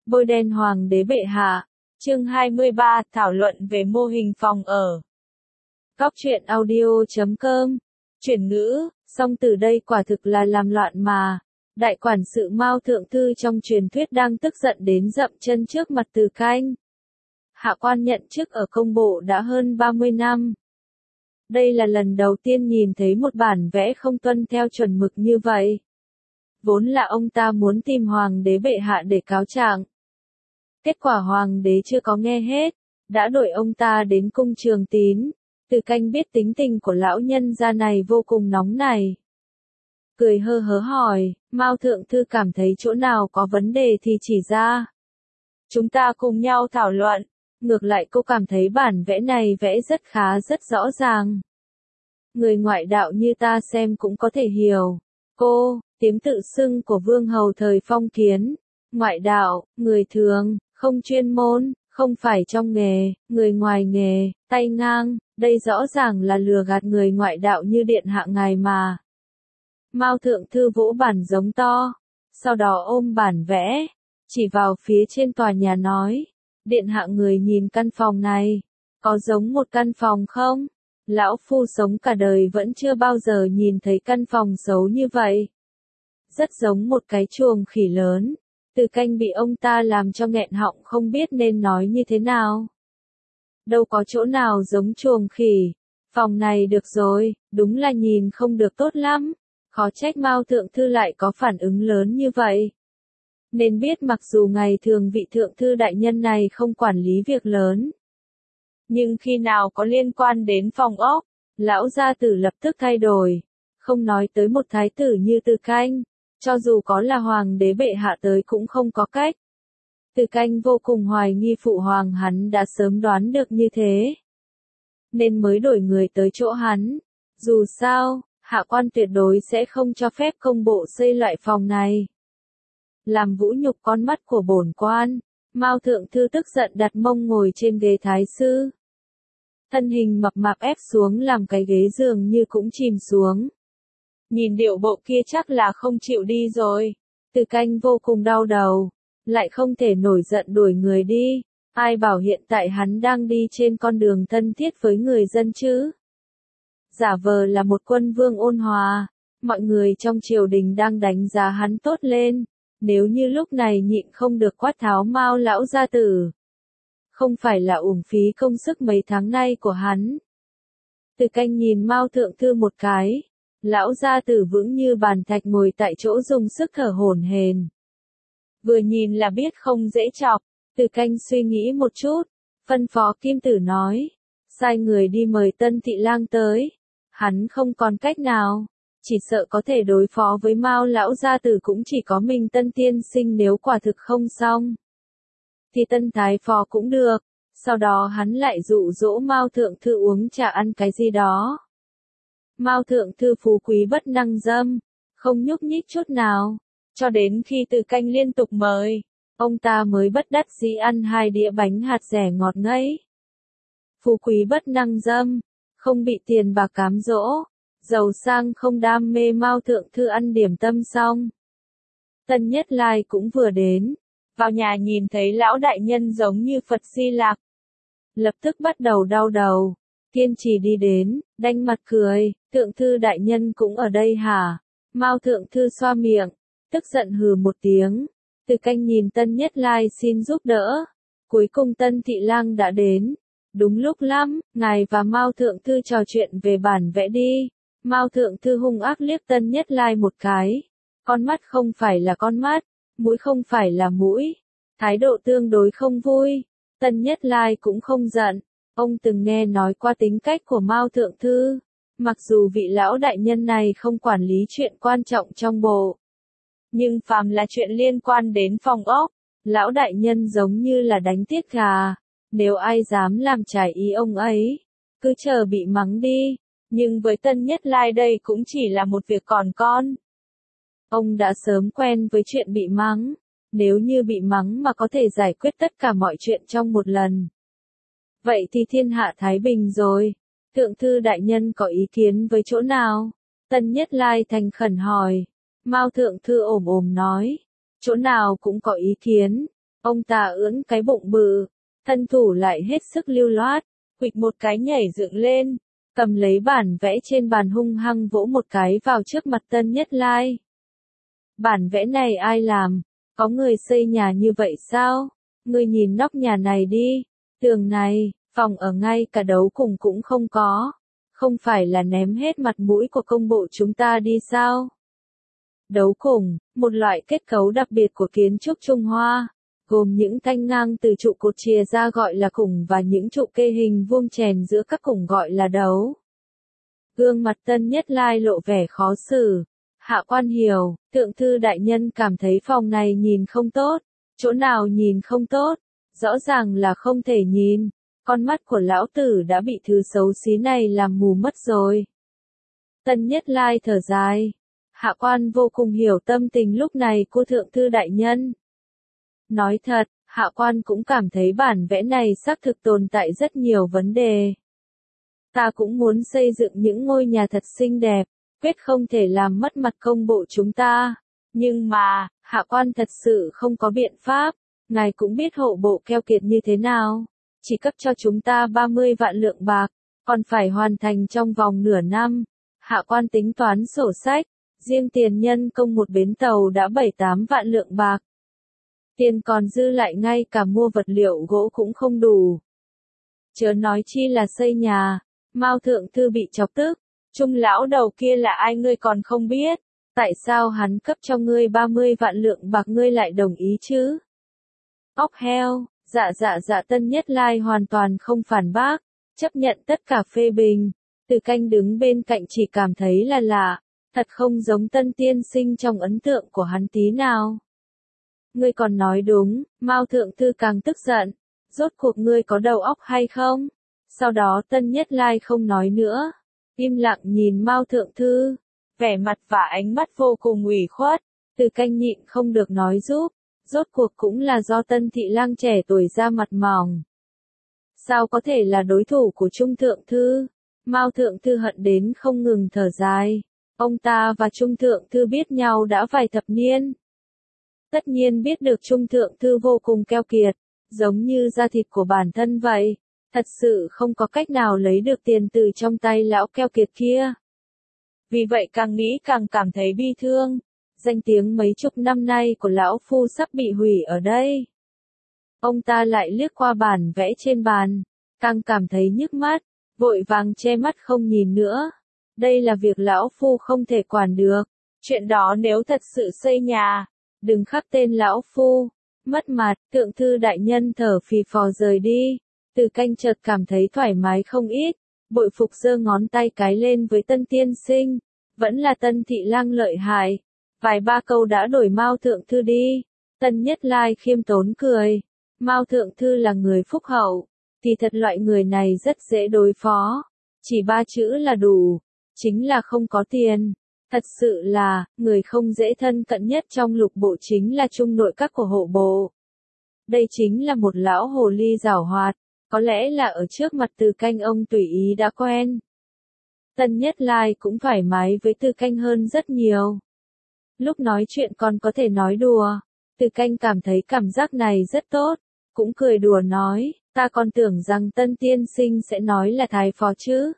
Bôi đen Hoàng đế bệ hạ. Chương 23, thảo luận về mô hình phòng ở. Góc truyện audio.com. Chuyển ngữ, song từ đây quả thực là làm loạn mà. Đại quản sự Mao Thượng Thư trong truyền thuyết đang tức giận đến dậm chân trước mặt Từ Canh. Hạ quan nhận chức ở công bộ đã hơn 30 năm. Đây là lần đầu tiên nhìn thấy một bản vẽ không tuân theo chuẩn mực như vậy. Vốn là ông ta muốn tìm Hoàng đế bệ hạ để cáo trạng. Kết quả Hoàng đế chưa có nghe hết, đã đuổi ông ta đến cung Trường Tín. Từ Canh biết tính tình của lão nhân gia này vô cùng nóng này. Cười hơ hớ hỏi, Mao Thượng Thư cảm thấy chỗ nào có vấn đề thì chỉ ra. Chúng ta cùng nhau thảo luận. Ngược lại cô cảm thấy bản vẽ này vẽ rất khá, rất rõ ràng. Người ngoại đạo như ta xem cũng có thể hiểu. Cô, tiếng tự xưng của vương hầu thời phong kiến. Ngoại đạo, người thường, không chuyên môn, không phải trong nghề, người ngoài nghề, tay ngang, đây rõ ràng là lừa gạt người ngoại đạo như điện hạ ngài mà. Mao Thượng Thư vỗ bản giống to, sau đó ôm bản vẽ, chỉ vào phía trên tòa nhà nói, điện hạ người nhìn căn phòng này, có giống một căn phòng không? Lão phu sống cả đời vẫn chưa bao giờ nhìn thấy căn phòng xấu như vậy. Rất giống một cái chuồng khỉ lớn. Từ Canh bị ông ta làm cho nghẹn họng không biết nên nói như thế nào. Đâu có chỗ nào giống chuồng khỉ. Phòng này được rồi, đúng là nhìn không được tốt lắm. Khó trách Mao Thượng Thư lại có phản ứng lớn như vậy. Nên biết mặc dù ngày thường vị Thượng Thư đại nhân này không quản lý việc lớn. Nhưng khi nào có liên quan đến phòng ốc, lão gia tử lập tức thay đổi. Không nói tới một thái tử như Từ Canh. Cho dù có là Hoàng đế bệ hạ tới cũng không có cách. Từ Canh vô cùng hoài nghi phụ hoàng hắn đã sớm đoán được như thế. Nên mới đổi người tới chỗ hắn. Dù sao, hạ quan tuyệt đối sẽ không cho phép công bộ xây loại phòng này. Làm vũ nhục con mắt của bổn quan, Mao Thượng Thư tức giận đặt mông ngồi trên ghế thái sư. Thân hình mập mạp ép xuống làm cái ghế dường như cũng chìm xuống. Nhìn điệu bộ kia chắc là không chịu đi rồi. Từ Canh vô cùng đau đầu. Lại không thể nổi giận đuổi người đi. Ai bảo hiện tại hắn đang đi trên con đường thân thiết với người dân chứ. Giả vờ là một quân vương ôn hòa. Mọi người trong triều đình đang đánh giá hắn tốt lên. Nếu như lúc này nhịn không được quát tháo Mao lão gia tử. Không phải là uổng phí công sức mấy tháng nay của hắn. Từ Canh nhìn Mao Thượng Thư một cái. Lão gia tử vững như bàn thạch ngồi tại chỗ dùng sức thở hổn hển. Vừa nhìn là biết không dễ chọc, Từ Canh suy nghĩ một chút, phân phó Kim Tử nói, sai người đi mời Tân Thị Lang tới. Hắn không còn cách nào, chỉ sợ có thể đối phó với Mao lão gia tử cũng chỉ có mình Tân tiên sinh nếu quả thực không xong. Thì Tân thái phò cũng được, sau đó hắn lại dụ dỗ Mao Thượng Thư uống trà ăn cái gì đó. Mao Thượng Thư phú quý bất năng dâm, không nhúc nhích chút nào, cho đến khi Từ Canh liên tục mời, ông ta mới bất đắc dĩ ăn 2 đĩa bánh hạt dẻ ngọt ngấy. Phú quý bất năng dâm, không bị tiền bạc cám dỗ, giàu sang không đam mê. Mao Thượng Thư ăn điểm tâm xong. Tân Nhất Lai cũng vừa đến, vào nhà nhìn thấy lão đại nhân giống như Phật Di Lạc. Lập tức bắt đầu đau đầu. Kiên trì đi đến, đanh mặt cười, Thượng Thư đại nhân cũng ở đây hả? Mao Thượng Thư xoa miệng, tức giận hừ một tiếng. Từ Canh nhìn Tân Nhất Lai xin giúp đỡ. Cuối cùng Tân Thị Lang đã đến. Đúng lúc lắm, ngài và Mao Thượng Thư trò chuyện về bản vẽ đi. Mao Thượng Thư hung ác liếc Tân Nhất Lai một cái. Con mắt không phải là con mắt, mũi không phải là mũi. Thái độ tương đối không vui. Tân Nhất Lai cũng không giận. Ông từng nghe nói qua tính cách của Mao Thượng Thư. Mặc dù vị lão đại nhân này không quản lý chuyện quan trọng trong bộ. Nhưng phàm là chuyện liên quan đến phòng ốc, lão đại nhân giống như là đánh tiết gà. Nếu ai dám làm trái ý ông ấy, cứ chờ bị mắng đi. Nhưng với Tân Nhất Lai đây cũng chỉ là một việc còn con. Ông đã sớm quen với chuyện bị mắng. Nếu như bị mắng mà có thể giải quyết tất cả mọi chuyện trong một lần. Vậy thì thiên hạ thái bình rồi. Thượng Thư đại nhân có ý kiến với chỗ nào? Tân Nhất Lai thành khẩn hỏi. Mao Thượng Thư ồm ồm nói. Chỗ nào cũng có ý kiến. Ông ta ưỡn cái bụng bự, thân thủ lại hết sức lưu loát, huỵch một cái nhảy dựng lên, cầm lấy bản vẽ trên bàn hung hăng vỗ một cái vào trước mặt Tân Nhất Lai. Bản vẽ này ai làm? Có người xây nhà như vậy sao? Ngươi nhìn nóc nhà này đi, tường này, phòng ở ngay cả đấu cùng cũng không có. Không phải là ném hết mặt mũi của công bộ chúng ta đi sao? Đấu cùng, một loại kết cấu đặc biệt của kiến trúc Trung Hoa, gồm những thanh ngang từ trụ cột chìa ra gọi là cùng và những trụ kê hình vuông chèn giữa các cùng gọi là đấu. Gương mặt Tân Nhất Lai lộ vẻ khó xử. Hạ quan hiểu, thượng thư đại nhân cảm thấy phòng này nhìn không tốt. Chỗ nào nhìn không tốt? Rõ ràng là không thể nhìn. Con mắt của lão tử đã bị thứ xấu xí này làm mù mất rồi. Tân Nhất Lai thở dài. Hạ quan vô cùng hiểu tâm tình lúc này của thượng thư đại nhân. Nói thật, hạ quan cũng cảm thấy bản vẽ này xác thực tồn tại rất nhiều vấn đề. Ta cũng muốn xây dựng những ngôi nhà thật xinh đẹp, quyết không thể làm mất mặt công bộ chúng ta. Nhưng mà, hạ quan thật sự không có biện pháp, ngài cũng biết hộ bộ keo kiệt như thế nào. Chỉ cấp cho chúng ta 30 vạn lượng bạc, còn phải hoàn thành trong vòng nửa năm. Hạ quan tính toán sổ sách, riêng tiền nhân công một bến tàu đã 7-8 vạn lượng bạc. Tiền còn dư lại ngay cả mua vật liệu gỗ cũng không đủ. Chớ nói chi là xây nhà. Mao thượng thư bị chọc tức. Trung lão đầu kia là ai ngươi còn không biết. Tại sao hắn cấp cho ngươi 30 vạn lượng bạc ngươi lại đồng ý chứ? Óc heo, dạ Tân Nhất Lai hoàn toàn không phản bác, chấp nhận tất cả phê bình. Từ Canh đứng bên cạnh chỉ cảm thấy là lạ, thật không giống Tân tiên sinh trong ấn tượng của hắn tí nào. Ngươi còn nói đúng, Mao thượng thư càng tức giận, rốt cuộc ngươi có đầu óc hay không? Sau đó Tân Nhất Lai không nói nữa, im lặng nhìn Mao thượng thư, vẻ mặt và ánh mắt vô cùng ủy khuất. Từ Canh nhịn không được nói giúp, rốt cuộc cũng là do Tân thị lang trẻ tuổi ra mặt mỏng. Sao có thể là đối thủ của Trung thượng thư? Mao thượng thư hận đến không ngừng thở dài. Ông ta và Trung thượng thư biết nhau đã vài thập niên. Tất nhiên biết được Trung thượng thư vô cùng keo kiệt, giống như da thịt của bản thân vậy. Thật sự không có cách nào lấy được tiền từ trong tay lão keo kiệt kia. Vì vậy càng nghĩ càng cảm thấy bi thương. Danh tiếng mấy chục năm nay của lão phu sắp bị hủy ở đây. Ông ta lại liếc qua bản vẽ trên bàn, càng cảm thấy nhức mắt, vội vàng che mắt không nhìn nữa. Đây là việc lão phu không thể quản được. Chuyện đó nếu thật sự xây nhà, đừng khắc tên lão phu. Mất mặt, thượng thư đại nhân thở phì phò rời đi. Từ Canh chợt cảm thấy thoải mái không ít, bội phục giơ ngón tay cái lên với Tân tiên sinh. Vẫn là Tân thị lang lợi hại. Vài ba câu đã đổi Mao thượng thư đi. Tân Nhất Lai khiêm tốn cười. Mao thượng thư là người phúc hậu, thì thật loại người này rất dễ đối phó. Chỉ 3 chữ là đủ, chính là không có tiền. Thật sự là, người không dễ thân cận nhất trong lục bộ chính là trung nội các của hộ bộ. Đây chính là một lão hồ ly giảo hoạt, có lẽ là ở trước mặt Từ Canh ông tùy ý đã quen. Tân Nhất Lai cũng thoải mái với Từ Canh hơn rất nhiều. Lúc nói chuyện còn có thể nói đùa, Từ Canh cảm thấy cảm giác này rất tốt, cũng cười đùa nói, ta còn tưởng rằng Tân tiên sinh sẽ nói là thái phó chứ.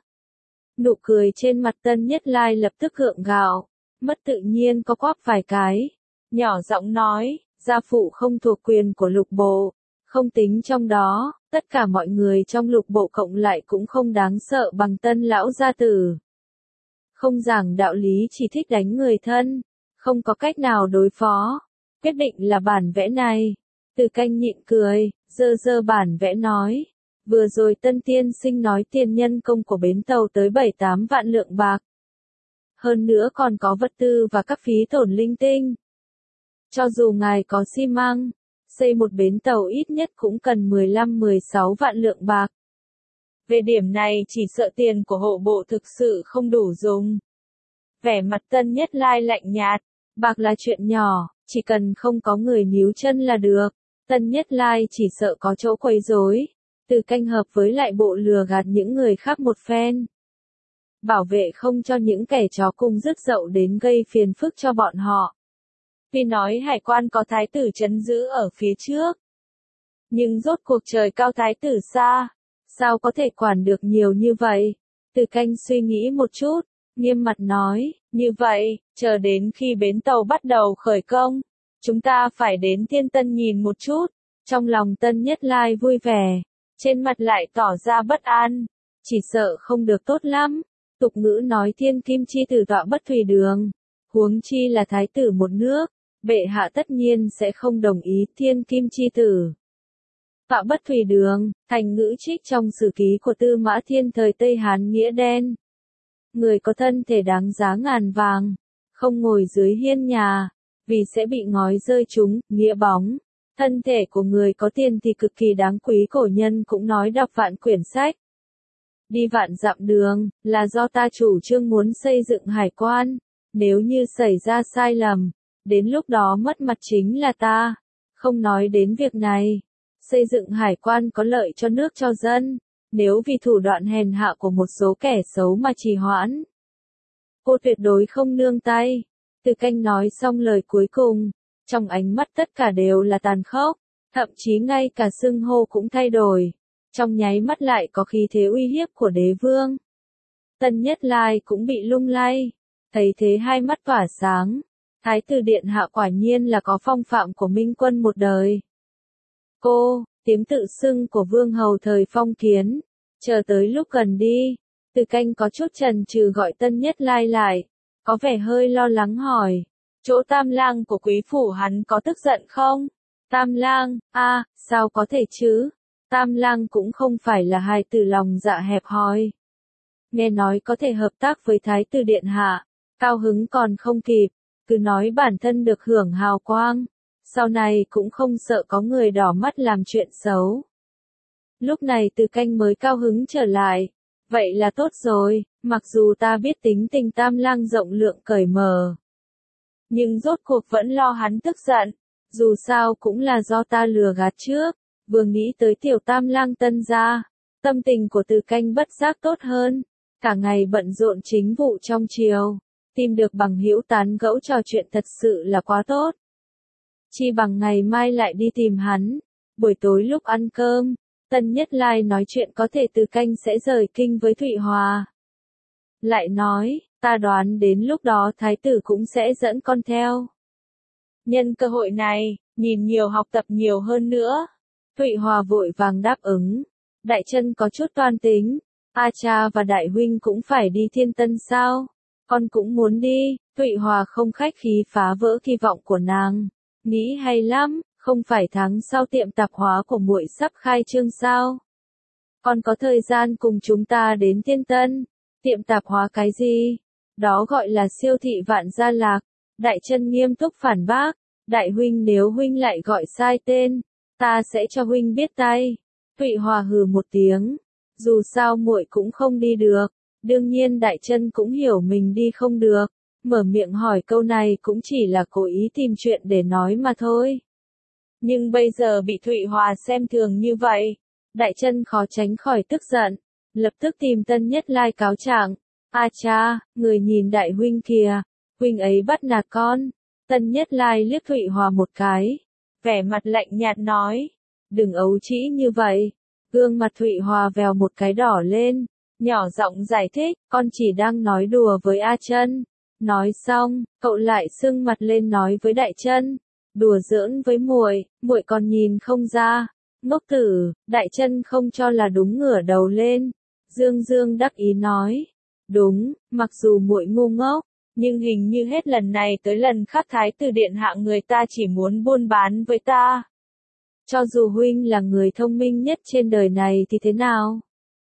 Nụ cười trên mặt Tân Nhất Lai lập tức gượng gạo, mất tự nhiên có quắp vài cái, nhỏ giọng nói, gia phụ không thuộc quyền của lục bộ, không tính trong đó, tất cả mọi người trong lục bộ cộng lại cũng không đáng sợ bằng Tân lão gia tử. Không giảng đạo lý chỉ thích đánh người thân, không có cách nào đối phó, quyết định là bản vẽ này. Từ Canh nhịn cười, giơ bản vẽ nói, vừa rồi Tân tiên sinh nói tiền nhân công của bến tàu tới 7-8 vạn lượng bạc. Hơn nữa còn có vật tư và các phí tổn linh tinh. Cho dù ngài có xi măng, xây một bến tàu ít nhất cũng cần 15-16 vạn lượng bạc. Về điểm này chỉ sợ tiền của hộ bộ thực sự không đủ dùng. Vẻ mặt Tân Nhất Lai lạnh nhạt, bạc là chuyện nhỏ, chỉ cần không có người níu chân là được. Tân Nhất Lai chỉ sợ có chỗ quấy rối. Từ Canh hợp với lại bộ lừa gạt những người khác một phen. Bảo vệ không cho những kẻ chó cùng rước dậu đến gây phiền phức cho bọn họ. Vì nói hải quan có thái tử trấn giữ ở phía trước, Nhưng rốt cuộc trời cao thái tử xa, sao có thể quản được nhiều như vậy? Từ Canh suy nghĩ một chút, nghiêm mặt nói, như vậy, chờ đến khi bến tàu bắt đầu khởi công, chúng ta phải đến Thiên Tân nhìn một chút. Trong lòng Tân Nhất Lai vui vẻ, trên mặt lại tỏ ra bất an, chỉ sợ không được tốt lắm. Tục ngữ nói thiên kim chi tử tọa bất thủy đường, huống chi là thái tử một nước, bệ hạ tất nhiên sẽ không đồng ý thiên kim chi tử tọa bất thủy đường, thành ngữ trích trong sử ký của Tư Mã Thiên thời Tây Hán nghĩa đen. Người có thân thể đáng giá ngàn vàng, không ngồi dưới hiên nhà, vì sẽ bị ngói rơi trúng, nghĩa bóng. Thân thể của người có tiền thì cực kỳ đáng quý, cổ nhân cũng nói đọc vạn quyển sách. Đi vạn dặm đường, là do ta chủ trương muốn xây dựng hải quan. Nếu như xảy ra sai lầm, đến lúc đó mất mặt chính là ta. Không nói đến việc này, xây dựng hải quan có lợi cho nước cho dân. Nếu vì thủ đoạn hèn hạ của một số kẻ xấu mà trì hoãn, cô tuyệt đối không nương tay. Từ Canh nói xong lời cuối cùng, trong ánh mắt tất cả đều là tàn khốc, thậm chí ngay cả xưng hô cũng thay đổi. Trong nháy mắt lại có khí thế uy hiếp của đế vương. Tân Nhất Lai cũng bị lung lay, thấy thế hai mắt tỏa sáng. Thái tử điện hạ quả nhiên là có phong phạm của minh quân một đời. Cô, tiếng tự xưng của vương hầu thời phong kiến, chờ tới lúc gần đi, Từ Canh có chút chần chừ gọi Tân Nhất Lai lại, có vẻ hơi lo lắng hỏi, chỗ Tam Lang của quý phủ hắn có tức giận không? Tam Lang, sao có thể chứ? Tam Lang cũng không phải là hài tử lòng dạ hẹp hòi. Nghe nói có thể hợp tác với Thái tử điện hạ, cao hứng còn không kịp, cứ nói bản thân được hưởng hào quang, sau này cũng không sợ có người đỏ mắt làm chuyện xấu. Lúc này Từ Canh mới cao hứng trở lại, vậy là tốt rồi, mặc dù ta biết tính tình Tam Lang rộng lượng cởi mở, nhưng rốt cuộc vẫn lo hắn tức giận, dù sao cũng là do ta lừa gạt trước. Vừa nghĩ tới tiểu Tam Lang Tân gia, tâm tình của Từ Canh bất giác tốt hơn, cả ngày bận rộn chính vụ trong triều, tìm được bằng hữu tán gẫu trò chuyện thật sự là quá tốt. Chi bằng ngày mai lại đi tìm hắn, buổi tối lúc ăn cơm, Tân Nhất Lai nói chuyện có thể Từ Canh sẽ rời kinh với Thụy Hòa. Lại nói, ta đoán đến lúc đó thái tử cũng sẽ dẫn con theo. Nhân cơ hội này, nhìn nhiều học tập nhiều hơn nữa. Thụy Hòa vội vàng đáp ứng. Đại Chân có chút toan tính. Cha và Đại huynh cũng phải đi Thiên Tân sao? Con cũng muốn đi. Thụy Hòa không khách khí phá vỡ kỳ vọng của nàng. Nghĩ hay lắm, không phải tháng sau tiệm tạp hóa của muội sắp khai trương sao? Con có thời gian cùng chúng ta đến Thiên Tân. Tiệm tạp hóa cái gì? Đó gọi là siêu thị Vạn Gia Lạc. Đại Chân nghiêm túc phản bác. Đại huynh nếu huynh lại gọi sai tên, ta sẽ cho huynh biết tay. Thụy Hòa hừ một tiếng. Dù sao muội cũng không đi được. Đương nhiên Đại Chân cũng hiểu mình đi không được. Mở miệng hỏi câu này cũng chỉ là cố ý tìm chuyện để nói mà thôi. Nhưng bây giờ bị Thụy Hòa xem thường như vậy, Đại Chân khó tránh khỏi tức giận. Lập tức tìm Tân Nhất Lai cáo trạng. Cha, người nhìn đại huynh kìa, huynh ấy bắt nạt con. Tân Nhất Lai liếc Thụy Hòa một cái, vẻ mặt lạnh nhạt nói, đừng ấu trĩ như vậy. Gương mặt Thụy Hòa vèo một cái đỏ lên, nhỏ giọng giải thích, con chỉ đang nói đùa với A Chân. Nói xong, cậu lại sưng mặt lên nói với Đại Chân, đùa giỡn với muội, muội còn nhìn không ra. Ngốc tử. Đại Chân không cho là đúng, ngửa đầu lên. Dương Dương đắc ý nói, đúng, mặc dù muội ngu ngốc, nhưng hình như hết lần này tới lần khác thái tử điện hạ người ta chỉ muốn buôn bán với ta. Cho dù huynh là người thông minh nhất trên đời này thì thế nào?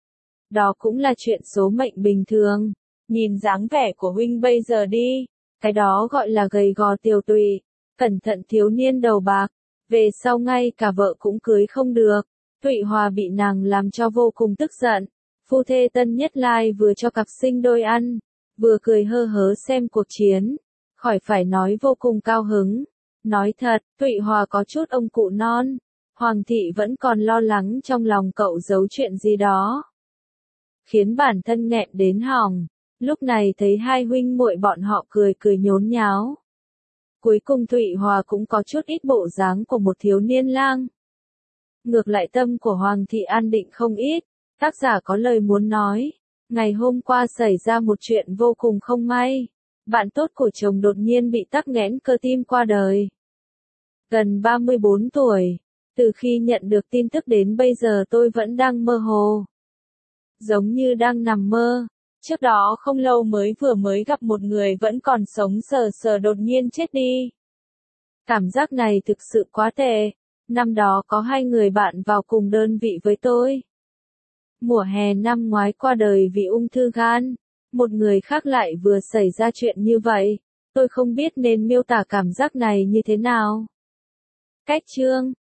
Đó cũng là chuyện số mệnh bình thường. Nhìn dáng vẻ của huynh bây giờ đi, cái đó gọi là gầy gò tiều tụy, cẩn thận thiếu niên đầu bạc, về sau ngay cả vợ cũng cưới không được. Thụy Hòa bị nàng làm cho vô cùng tức giận. Phu thê Tân Nhất Lai vừa cho cặp sinh đôi ăn, vừa cười hơ hớ xem cuộc chiến, khỏi phải nói vô cùng cao hứng. Nói thật, Thụy Hòa có chút ông cụ non, Hoàng thị vẫn còn lo lắng trong lòng cậu giấu chuyện gì đó, khiến bản thân nghẹn đến họng. Lúc này thấy hai huynh muội bọn họ cười cười nhốn nháo. Cuối cùng Thụy Hòa cũng có chút ít bộ dáng của một thiếu niên lang. Ngược lại tâm của Hoàng thị an định không ít, tác giả có lời muốn nói. Ngày hôm qua xảy ra một chuyện vô cùng không may. Bạn tốt của chồng đột nhiên bị tắc nghẽn cơ tim qua đời. Gần 34 tuổi. Từ khi nhận được tin tức đến bây giờ tôi vẫn đang mơ hồ. Giống như đang nằm mơ. Trước đó không lâu vừa mới gặp một người vẫn còn sống sờ đột nhiên chết đi. Cảm giác này thực sự quá tệ. Năm đó có 2 người bạn vào cùng đơn vị với tôi. Mùa hè năm ngoái qua đời vì ung thư gan. Một người khác lại vừa xảy ra chuyện như vậy. Tôi không biết nên miêu tả cảm giác này như thế nào. Cách chương